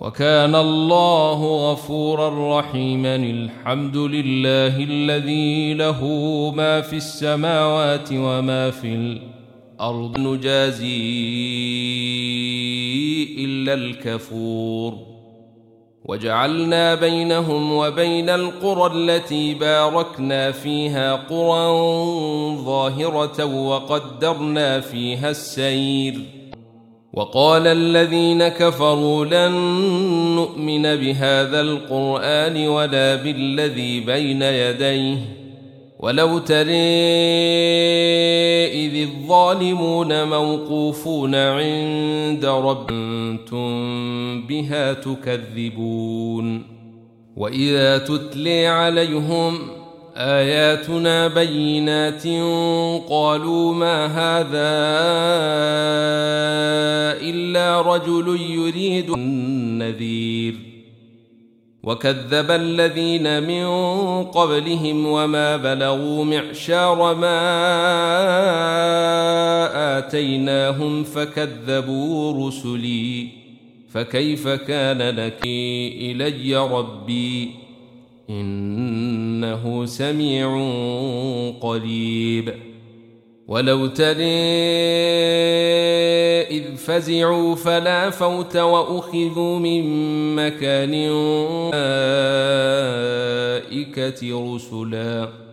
وكان الله غفورا رحيما. الحمد لله الذي له ما في السماوات وما في الأرض نجازي إلا الكفور. وجعلنا بينهم وبين القرى التي باركنا فيها قرى ظاهرة وقدرنا فيها السير. وقال الذين كفروا لن نؤمن بهذا القرآن ولا بالذي بين يديه ولو ترى إذ الظالمون موقوفون عند ربهم أنتم بها تكذبون. وإذا تتلي عليهم آياتنا بينات قالوا ما هذا إلا رجل يريد النذير. وكذب الذين من قبلهم وما بلغوا معشار ما آتيناهم فكذبوا رسلي فكيف كان نكير. إلي ربي إنه سميع قريب. ولو ترى إذ فزعوا فلا فوت وأخذوا من مكان أولئك رسلا